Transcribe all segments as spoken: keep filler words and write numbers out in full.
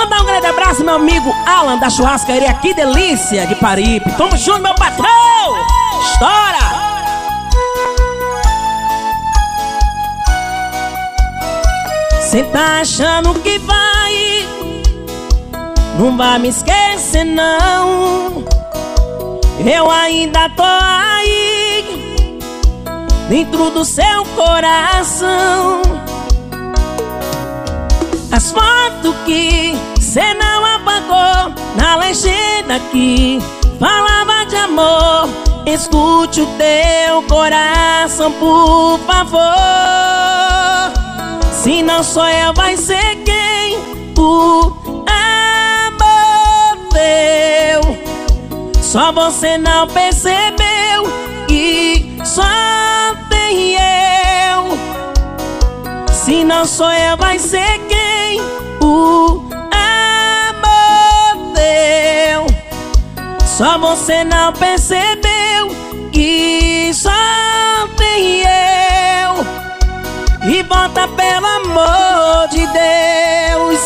Mandar um grande abraço, meu amigo Alan da churrascaria, que delícia de Paripe. Tamo junto, meu patrão. Estoura! Cê tá achando que vai, não vai me esquecer não. Eu ainda tô aí, dentro do seu coração. As fotos que cê não apagou, na legenda que falava de amor, escute o teu coração, por favor. Se não sou eu, vai ser quem? O amor teu. Só você não percebeu que só tem eu. Se não sou eu, vai ser quem? O amor teu. Só você não percebeu que só tem eu. E bota pelo amor de Deus.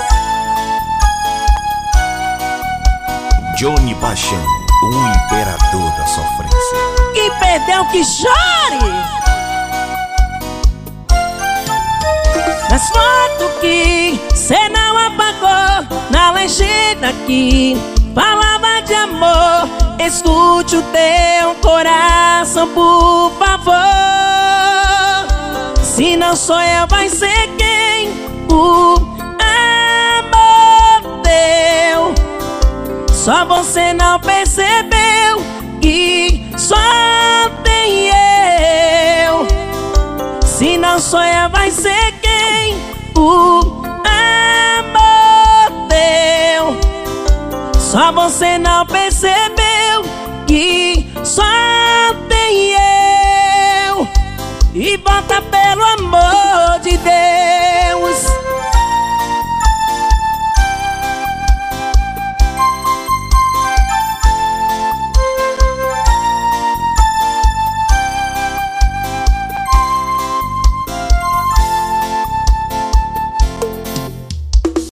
Johnny Paixão, o imperador da sofrência. Quem perdeu que chore. Nas fotos que cê não apagou, na legenda que falava de amor, escute o teu coração, por favor. Se não sou eu, vai ser quem? O amor teu. Só você não percebeu que só tem eu. Se não sou eu, vai ser quem? O amor teu. Só você não percebeu que só tem eu. E bota pelo amor de Deus.